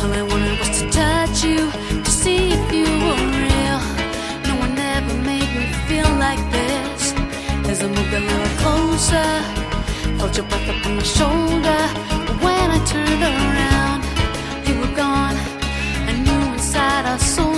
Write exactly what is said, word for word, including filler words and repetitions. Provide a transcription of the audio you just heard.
All I wanted was to touch you, to see if you were real. No one ever made me feel like this. As I moved a little closer, felt your breath up on my shoulder. But when I turned around, you were gone. I knew inside our soul